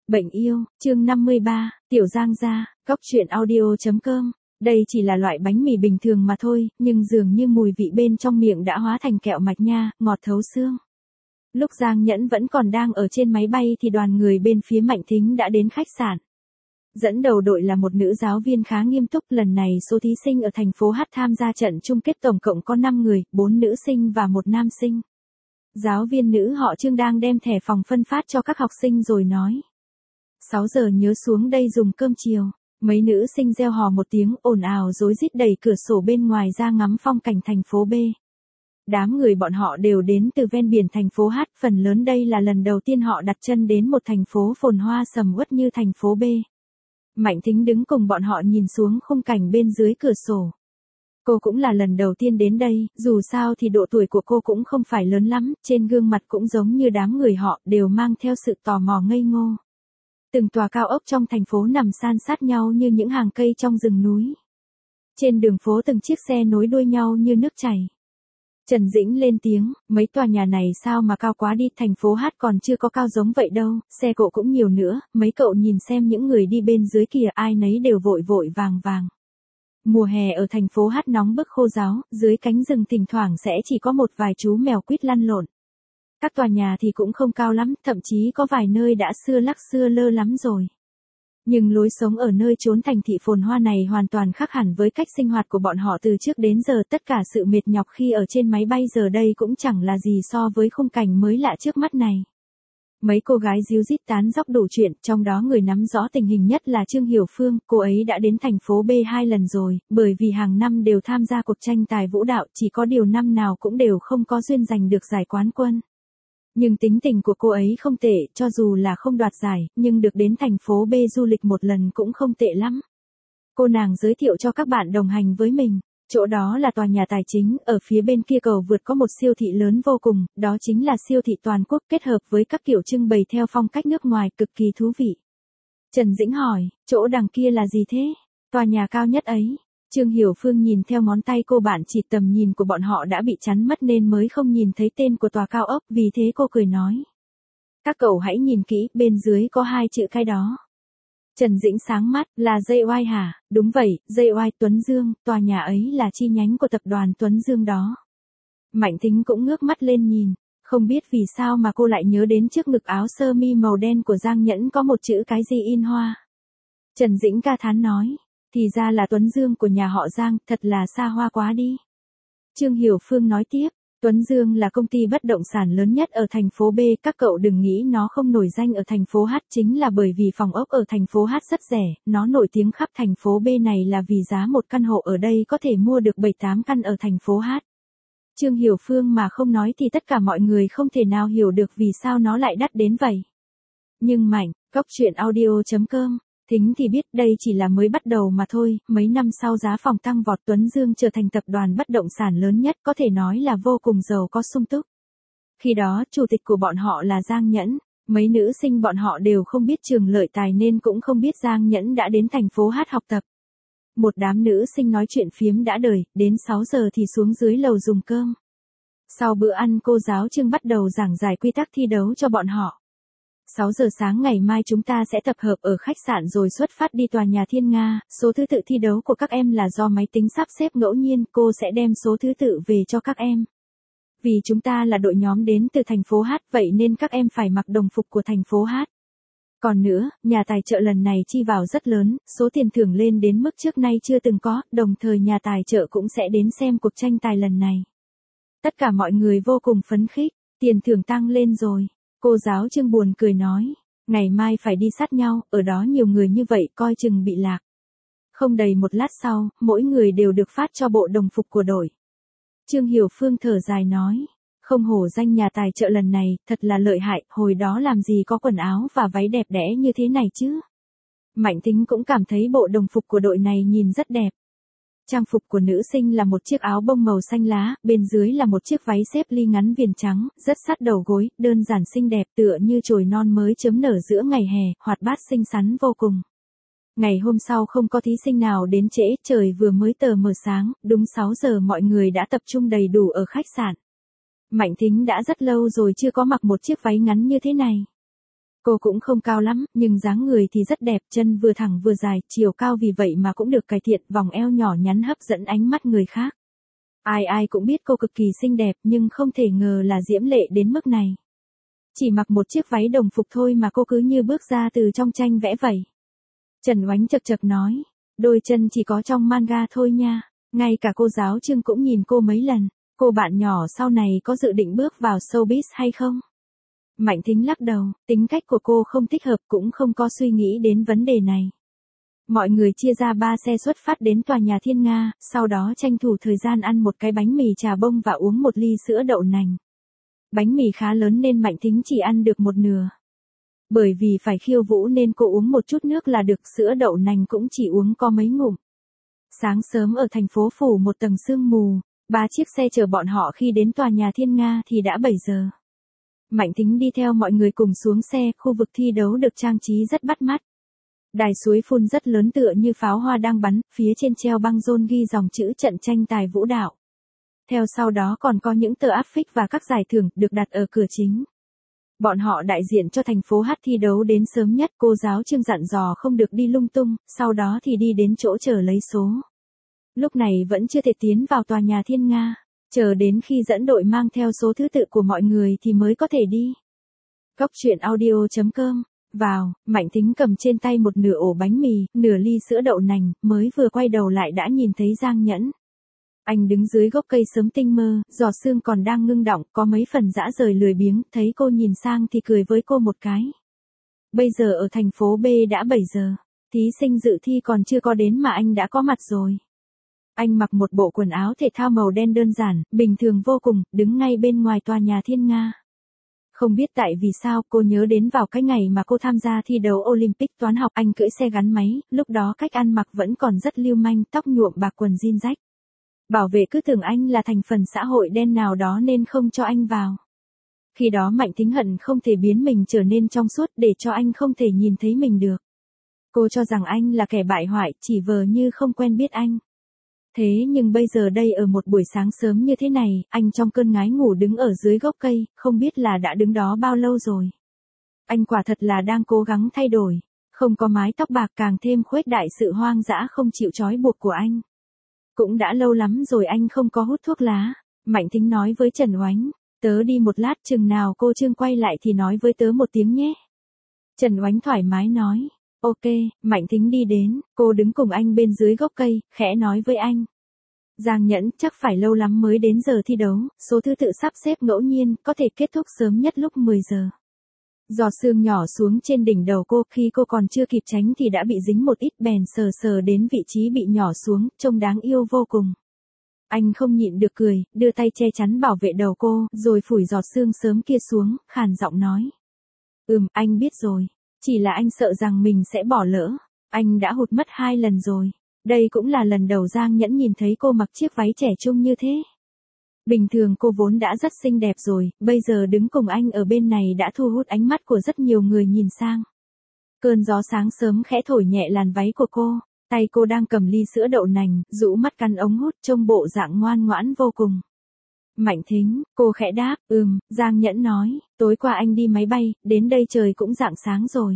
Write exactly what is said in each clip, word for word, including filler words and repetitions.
Bệnh yêu, chương năm mươi ba, Tiểu Giang gia, cóc truyện audio.com. Đây chỉ là loại bánh mì bình thường mà thôi, nhưng dường như mùi vị bên trong miệng đã hóa thành kẹo mạch nha, ngọt thấu xương. Lúc Giang Nhẫn vẫn còn đang ở trên máy bay thì đoàn người bên phía Mạnh Thính đã đến khách sạn. Dẫn đầu đội là một nữ giáo viên khá nghiêm túc, lần này số thí sinh ở thành phố H tham gia trận chung kết tổng cộng có năm người, bốn nữ sinh và một nam sinh. Giáo viên nữ họ Trương đang đem thẻ phòng phân phát cho các học sinh rồi nói. sáu giờ nhớ xuống đây dùng cơm chiều. Mấy nữ sinh reo hò một tiếng ồn ào rối rít đẩy cửa sổ bên ngoài ra ngắm phong cảnh thành phố B. Đám người bọn họ đều đến từ ven biển thành phố H, phần lớn đây là lần đầu tiên họ đặt chân đến một thành phố phồn hoa sầm uất như thành phố B. Mạnh Thính đứng cùng bọn họ nhìn xuống khung cảnh bên dưới cửa sổ. Cô cũng là lần đầu tiên đến đây, dù sao thì độ tuổi của cô cũng không phải lớn lắm, trên gương mặt cũng giống như đám người họ đều mang theo sự tò mò ngây ngô. Từng tòa cao ốc trong thành phố nằm san sát nhau như những hàng cây trong rừng núi. Trên đường phố từng chiếc xe nối đuôi nhau như nước chảy. Trần Dĩnh lên tiếng, mấy tòa nhà này sao mà cao quá đi, thành phố H còn chưa có cao giống vậy đâu, xe cộ cũng nhiều nữa, mấy cậu nhìn xem những người đi bên dưới kìa, ai nấy đều vội vội vàng vàng. Mùa hè ở thành phố H nóng bức khô ráo, dưới cánh rừng thỉnh thoảng sẽ chỉ có một vài chú mèo quýt lăn lộn. Các tòa nhà thì cũng không cao lắm, thậm chí có vài nơi đã xưa lắc xưa lơ lắm rồi. Nhưng lối sống ở nơi chốn thành thị phồn hoa này hoàn toàn khác hẳn với cách sinh hoạt của bọn họ từ trước đến giờ, tất cả sự mệt nhọc khi ở trên máy bay giờ đây cũng chẳng là gì so với khung cảnh mới lạ trước mắt này. Mấy cô gái díu dít tán dóc đủ chuyện, trong đó người nắm rõ tình hình nhất là Trương Hiểu Phương, cô ấy đã đến thành phố B hai lần rồi, bởi vì hàng năm đều tham gia cuộc tranh tài vũ đạo, chỉ có điều năm nào cũng đều không có duyên giành được giải quán quân. Nhưng tính tình của cô ấy không tệ, cho dù là không đoạt giải, nhưng được đến thành phố B du lịch một lần cũng không tệ lắm. Cô nàng giới thiệu cho các bạn đồng hành với mình. Chỗ đó là tòa nhà tài chính, ở phía bên kia cầu vượt có một siêu thị lớn vô cùng, đó chính là siêu thị toàn quốc kết hợp với các kiểu trưng bày theo phong cách nước ngoài, cực kỳ thú vị. Trần Dĩnh hỏi, chỗ đằng kia là gì thế? Tòa nhà cao nhất ấy. Trương Hiểu Phương nhìn theo ngón tay cô bạn chỉ, tầm nhìn của bọn họ đã bị chắn mất nên mới không nhìn thấy tên của tòa cao ốc, vì thế cô cười nói. Các cậu hãy nhìn kỹ, bên dưới có hai chữ cái đó. Trần Dĩnh sáng mắt, là gi oai hả? Đúng vậy, gi oai Tuấn Dương, tòa nhà ấy là chi nhánh của tập đoàn Tuấn Dương đó. Mạnh Thính cũng ngước mắt lên nhìn, không biết vì sao mà cô lại nhớ đến trước ngực áo sơ mi màu đen của Giang Nhẫn có một chữ cái gì in hoa. Trần Dĩnh ca thán nói, thì ra là Tuấn Dương của nhà họ Giang, thật là xa hoa quá đi. Trương Hiểu Phương nói tiếp. Tuấn Dương là công ty bất động sản lớn nhất ở thành phố B, các cậu đừng nghĩ nó không nổi danh ở thành phố H, chính là bởi vì phòng ốc ở thành phố H rất rẻ, nó nổi tiếng khắp thành phố B này là vì giá một căn hộ ở đây có thể mua được bảy tám căn ở thành phố H. Trương Hiểu Phương mà không nói thì tất cả mọi người không thể nào hiểu được vì sao nó lại đắt đến vậy. Nhưng Mạnh, cóc truyện audio.com, Thính thì biết đây chỉ là mới bắt đầu mà thôi, mấy năm sau giá phòng tăng vọt, Tuấn Dương trở thành tập đoàn bất động sản lớn nhất, có thể nói là vô cùng giàu có sung túc. Khi đó, chủ tịch của bọn họ là Giang Nhẫn, mấy nữ sinh bọn họ đều không biết Trường Lợi Tài nên cũng không biết Giang Nhẫn đã đến thành phố H học tập. Một đám nữ sinh nói chuyện phiếm đã đời, đến sáu giờ thì xuống dưới lầu dùng cơm. Sau bữa ăn cô giáo Trương bắt đầu giảng giải quy tắc thi đấu cho bọn họ. sáu giờ sáng ngày mai chúng ta sẽ tập hợp ở khách sạn rồi xuất phát đi tòa nhà Thiên Nga, số thứ tự thi đấu của các em là do máy tính sắp xếp ngẫu nhiên, cô sẽ đem số thứ tự về cho các em. Vì chúng ta là đội nhóm đến từ thành phố H, vậy nên các em phải mặc đồng phục của thành phố H. Còn nữa, nhà tài trợ lần này chi vào rất lớn, số tiền thưởng lên đến mức trước nay chưa từng có, đồng thời nhà tài trợ cũng sẽ đến xem cuộc tranh tài lần này. Tất cả mọi người vô cùng phấn khích, tiền thưởng tăng lên rồi. Cô giáo Trương buồn cười nói, ngày mai phải đi sát nhau, ở đó nhiều người như vậy coi chừng bị lạc. Không đầy một lát sau, mỗi người đều được phát cho bộ đồng phục của đội. Trương Hiểu Phương thở dài nói, không hổ danh nhà tài trợ lần này, thật là lợi hại, hồi đó làm gì có quần áo và váy đẹp đẽ như thế này chứ. Mạnh Thính cũng cảm thấy bộ đồng phục của đội này nhìn rất đẹp. Trang phục của nữ sinh là một chiếc áo bông màu xanh lá, bên dưới là một chiếc váy xếp ly ngắn viền trắng, rất sát đầu gối, đơn giản xinh đẹp tựa như chồi non mới chớm nở giữa ngày hè, hoạt bát xinh xắn vô cùng. Ngày hôm sau không có thí sinh nào đến trễ, trời vừa mới tờ mờ sáng, đúng sáu giờ mọi người đã tập trung đầy đủ ở khách sạn. Mạnh Thính đã rất lâu rồi chưa có mặc một chiếc váy ngắn như thế này. Cô cũng không cao lắm, nhưng dáng người thì rất đẹp, chân vừa thẳng vừa dài, chiều cao vì vậy mà cũng được cải thiện, vòng eo nhỏ nhắn hấp dẫn ánh mắt người khác. Ai ai cũng biết cô cực kỳ xinh đẹp nhưng không thể ngờ là diễm lệ đến mức này. Chỉ mặc một chiếc váy đồng phục thôi mà cô cứ như bước ra từ trong tranh vẽ vậy. Trần Oánh chật chật nói, đôi chân chỉ có trong manga thôi nha, ngay cả cô giáo Trương cũng nhìn cô mấy lần, cô bạn nhỏ sau này có dự định bước vào showbiz hay không? Mạnh Thính lắc đầu, tính cách của cô không thích hợp cũng không có suy nghĩ đến vấn đề này. Mọi người chia ra ba xe xuất phát đến tòa nhà Thiên Nga, sau đó tranh thủ thời gian ăn một cái bánh mì trà bông và uống một ly sữa đậu nành. Bánh mì khá lớn nên Mạnh Thính chỉ ăn được một nửa. Bởi vì phải khiêu vũ nên cô uống một chút nước là được, sữa đậu nành cũng chỉ uống có mấy ngụm. Sáng sớm ở thành phố phủ một tầng sương mù, ba chiếc xe chở bọn họ khi đến tòa nhà Thiên Nga thì đã bảy giờ. Mạnh Thính đi theo mọi người cùng xuống xe, khu vực thi đấu được trang trí rất bắt mắt. Đài suối phun rất lớn tựa như pháo hoa đang bắn, phía trên treo băng rôn ghi dòng chữ trận tranh tài vũ đạo. Theo sau đó còn có những tờ áp phích và các giải thưởng được đặt ở cửa chính. Bọn họ đại diện cho thành phố hát thi đấu đến sớm nhất, cô giáo Trương dặn dò không được đi lung tung, sau đó thì đi đến chỗ chờ lấy số. Lúc này vẫn chưa thể tiến vào tòa nhà Thiên Nga, chờ đến khi dẫn đội mang theo số thứ tự của mọi người thì mới có thể đi. Góc truyện audio chấm com. Vào, Mạnh Thính cầm trên tay một nửa ổ bánh mì, nửa ly sữa đậu nành, mới vừa quay đầu lại đã nhìn thấy Giang Nhẫn. Anh đứng dưới gốc cây sớm tinh mơ, giọt sương còn đang ngưng đọng, có mấy phần dã rời lười biếng, thấy cô nhìn sang thì cười với cô một cái. Bây giờ ở thành phố B đã bảy giờ, thí sinh dự thi còn chưa có đến mà anh đã có mặt rồi. Anh mặc một bộ quần áo thể thao màu đen đơn giản, bình thường vô cùng, đứng ngay bên ngoài tòa nhà Thiên Nga. Không biết tại vì sao cô nhớ đến vào cái ngày mà cô tham gia thi đấu Olympic toán học, anh cưỡi xe gắn máy, lúc đó cách ăn mặc vẫn còn rất lưu manh, tóc nhuộm bạc quần jean rách. Bảo vệ cứ tưởng anh là thành phần xã hội đen nào đó nên không cho anh vào. Khi đó Mạnh Thính hận không thể biến mình trở nên trong suốt để cho anh không thể nhìn thấy mình được. Cô cho rằng anh là kẻ bại hoại, chỉ vờ như không quen biết anh. Thế nhưng bây giờ đây ở một buổi sáng sớm như thế này, anh trong cơn ngái ngủ đứng ở dưới gốc cây, không biết là đã đứng đó bao lâu rồi. Anh quả thật là đang cố gắng thay đổi, không có mái tóc bạc càng thêm khuếch đại sự hoang dã không chịu trói buộc của anh. Cũng đã lâu lắm rồi anh không có hút thuốc lá, Mạnh Thính nói với Trần Oánh, tớ đi một lát, chừng nào cô Trương quay lại thì nói với tớ một tiếng nhé. Trần Oánh thoải mái nói. Ok, Mạnh Thính đi đến, cô đứng cùng anh bên dưới gốc cây, khẽ nói với anh. Giang Nhẫn, chắc phải lâu lắm mới đến giờ thi đấu, số thứ tự sắp xếp ngẫu nhiên, có thể kết thúc sớm nhất lúc mười giờ. Giọt sương nhỏ xuống trên đỉnh đầu cô, khi cô còn chưa kịp tránh thì đã bị dính một ít, bèn sờ sờ đến vị trí bị nhỏ xuống, trông đáng yêu vô cùng. Anh không nhịn được cười, đưa tay che chắn bảo vệ đầu cô, rồi phủi giọt sương sớm kia xuống, khàn giọng nói. Ừm, anh biết rồi. Chỉ là anh sợ rằng mình sẽ bỏ lỡ. Anh đã hụt mất hai lần rồi. Đây cũng là lần đầu Giang Nhẫn nhìn thấy cô mặc chiếc váy trẻ trung như thế. Bình thường cô vốn đã rất xinh đẹp rồi, bây giờ đứng cùng anh ở bên này đã thu hút ánh mắt của rất nhiều người nhìn sang. Cơn gió sáng sớm khẽ thổi nhẹ làn váy của cô, tay cô đang cầm ly sữa đậu nành, rũ mắt cắn ống hút, trông bộ dạng ngoan ngoãn vô cùng. Mạnh Thính, cô khẽ đáp, ừm, Giang Nhẫn nói, tối qua anh đi máy bay, đến đây trời cũng rạng sáng rồi.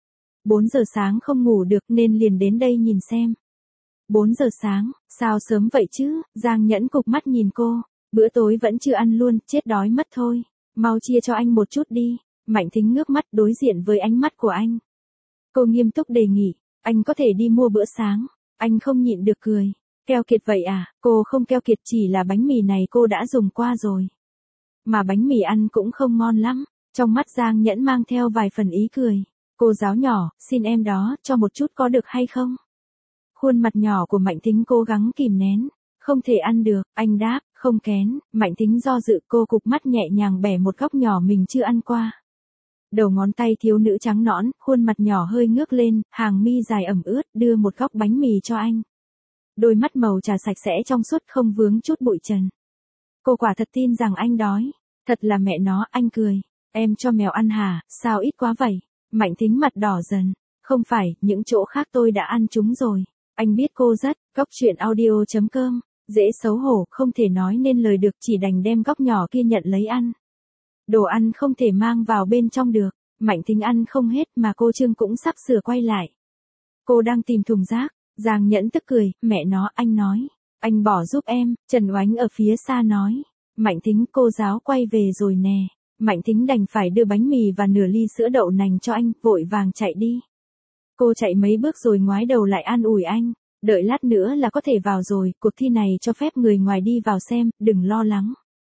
bốn giờ sáng không ngủ được nên liền đến đây nhìn xem. bốn giờ sáng, sao sớm vậy chứ, Giang Nhẫn cụp mắt nhìn cô, bữa tối vẫn chưa ăn luôn, chết đói mất thôi, mau chia cho anh một chút đi. Mạnh Thính ngước mắt đối diện với ánh mắt của anh. Cô nghiêm túc đề nghị, anh có thể đi mua bữa sáng, anh không nhịn được cười. Keo kiệt vậy à, cô không keo kiệt, chỉ là bánh mì này cô đã dùng qua rồi. Mà bánh mì ăn cũng không ngon lắm, trong mắt Giang Nhẫn mang theo vài phần ý cười. Cô giáo nhỏ, xin em đó, cho một chút có được hay không? Khuôn mặt nhỏ của Mạnh Thính cố gắng kìm nén, không thể ăn được, anh đáp, không kén. Mạnh Thính do dự, cô cụp mắt nhẹ nhàng bẻ một góc nhỏ mình chưa ăn qua. Đầu ngón tay thiếu nữ trắng nõn, khuôn mặt nhỏ hơi ngước lên, hàng mi dài ẩm ướt, đưa một góc bánh mì cho anh. Đôi mắt màu trà sạch sẽ trong suốt không vướng chút bụi trần. Cô quả thật tin rằng anh đói. Thật là mẹ nó, anh cười. Em cho mèo ăn hả, sao ít quá vậy? Mạnh Thính mặt đỏ dần. Không phải, những chỗ khác tôi đã ăn chúng rồi. Anh biết cô rất, góc truyện audio chấm com. Dễ xấu hổ, không thể nói nên lời được, chỉ đành đem góc nhỏ kia nhận lấy ăn. Đồ ăn không thể mang vào bên trong được. Mạnh Thính ăn không hết mà cô Trương cũng sắp sửa quay lại. Cô đang tìm thùng rác, Giang Nhẫn tức cười, mẹ nó, anh nói. Anh bỏ giúp em, Trần Oánh ở phía xa nói. Mạnh Thính, cô giáo quay về rồi nè. Mạnh Thính đành phải đưa bánh mì và nửa ly sữa đậu nành cho anh, vội vàng chạy đi. Cô chạy mấy bước rồi ngoái đầu lại an ủi anh. Đợi lát nữa là có thể vào rồi, cuộc thi này cho phép người ngoài đi vào xem, đừng lo lắng.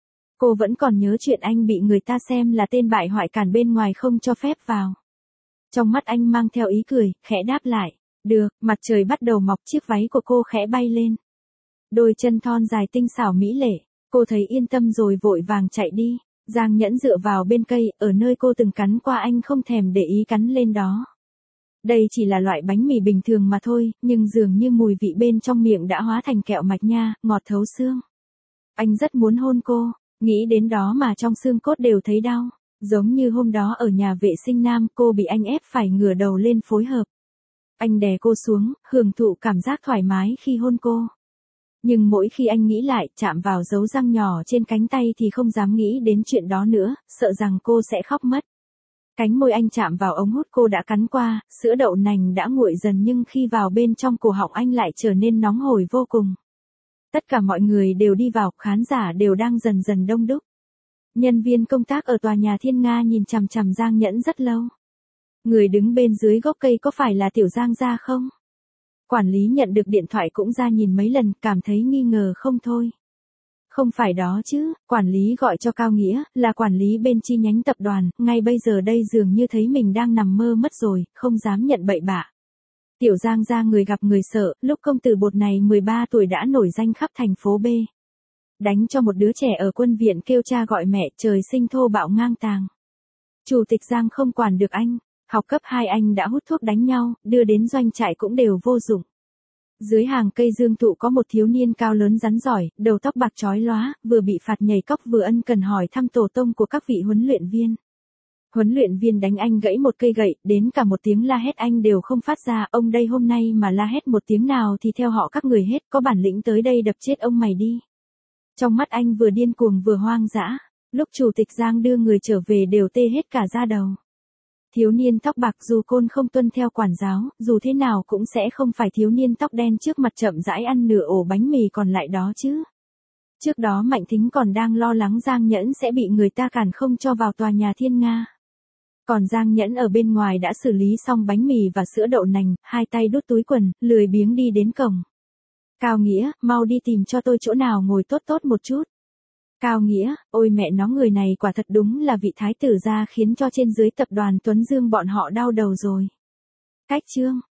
Cô vẫn còn nhớ chuyện anh bị người ta xem là tên bại hoại cản bên ngoài không cho phép vào. Trong mắt anh mang theo ý cười, khẽ đáp lại. Được, mặt trời bắt đầu mọc, chiếc váy của cô khẽ bay lên. Đôi chân thon dài tinh xảo mỹ lệ, cô thấy yên tâm rồi vội vàng chạy đi. Giang Nhẫn dựa vào bên cây, ở nơi cô từng cắn qua anh không thèm để ý cắn lên đó. Đây chỉ là loại bánh mì bình thường mà thôi, nhưng dường như mùi vị bên trong miệng đã hóa thành kẹo mạch nha, ngọt thấu xương. Anh rất muốn hôn cô, nghĩ đến đó mà trong xương cốt đều thấy đau. Giống như hôm đó ở nhà vệ sinh nam, cô bị anh ép phải ngửa đầu lên phối hợp. Anh đè cô xuống, hưởng thụ cảm giác thoải mái khi hôn cô. Nhưng mỗi khi anh nghĩ lại, chạm vào dấu răng nhỏ trên cánh tay thì không dám nghĩ đến chuyện đó nữa, sợ rằng cô sẽ khóc mất. Cánh môi anh chạm vào ống hút cô đã cắn qua, sữa đậu nành đã nguội dần nhưng khi vào bên trong cổ họng anh lại trở nên nóng hổi vô cùng. Tất cả mọi người đều đi vào, khán giả đều đang dần dần đông đúc. Nhân viên công tác ở tòa nhà Thiên Nga nhìn chằm chằm Giang Nhẫn rất lâu. Người đứng bên dưới gốc cây có phải là Tiểu Giang gia không? Quản lý nhận được điện thoại cũng ra nhìn mấy lần, cảm thấy nghi ngờ không thôi. Không phải đó chứ, quản lý gọi cho Cao Nghĩa, là quản lý bên chi nhánh tập đoàn, ngay bây giờ đây dường như thấy mình đang nằm mơ mất rồi, không dám nhận bậy bạ. Tiểu Giang gia người gặp người sợ, lúc công tử bột này mười ba tuổi đã nổi danh khắp thành phố B. Đánh cho một đứa trẻ ở quân viện kêu cha gọi mẹ, trời sinh thô bạo ngang tàng. Chủ tịch Giang không quản được anh, học cấp hai anh đã hút thuốc đánh nhau, đưa đến doanh trại cũng đều vô dụng. Dưới hàng cây dương thụ có một thiếu niên cao lớn rắn giỏi, đầu tóc bạc chói lóa, vừa bị phạt nhảy cóc vừa ân cần hỏi thăm tổ tông của các vị huấn luyện viên. Huấn luyện viên đánh anh gãy một cây gậy, đến cả một tiếng la hét anh đều không phát ra, ông đây hôm nay mà la hét một tiếng nào thì theo họ các người hết, có bản lĩnh tới đây đập chết ông mày đi. Trong mắt anh vừa điên cuồng vừa hoang dã, lúc chủ tịch Giang đưa người trở về đều tê hết cả da đầu. Thiếu niên tóc bạc dù côn không tuân theo quản giáo, dù thế nào cũng sẽ không phải thiếu niên tóc đen trước mặt chậm rãi ăn nửa ổ bánh mì còn lại đó chứ. Trước đó Mạnh Thính còn đang lo lắng Giang Nhẫn sẽ bị người ta cản không cho vào tòa nhà Thiên Nga. Còn Giang Nhẫn ở bên ngoài đã xử lý xong bánh mì và sữa đậu nành, hai tay đút túi quần, lười biếng đi đến cổng. Cao Nghĩa, mau đi tìm cho tôi chỗ nào ngồi tốt tốt một chút. Cao Nghĩa, ôi mẹ nó, người này quả thật đúng là vị thái tử gia khiến cho trên dưới tập đoàn Tuấn Dương bọn họ đau đầu rồi. Cách chương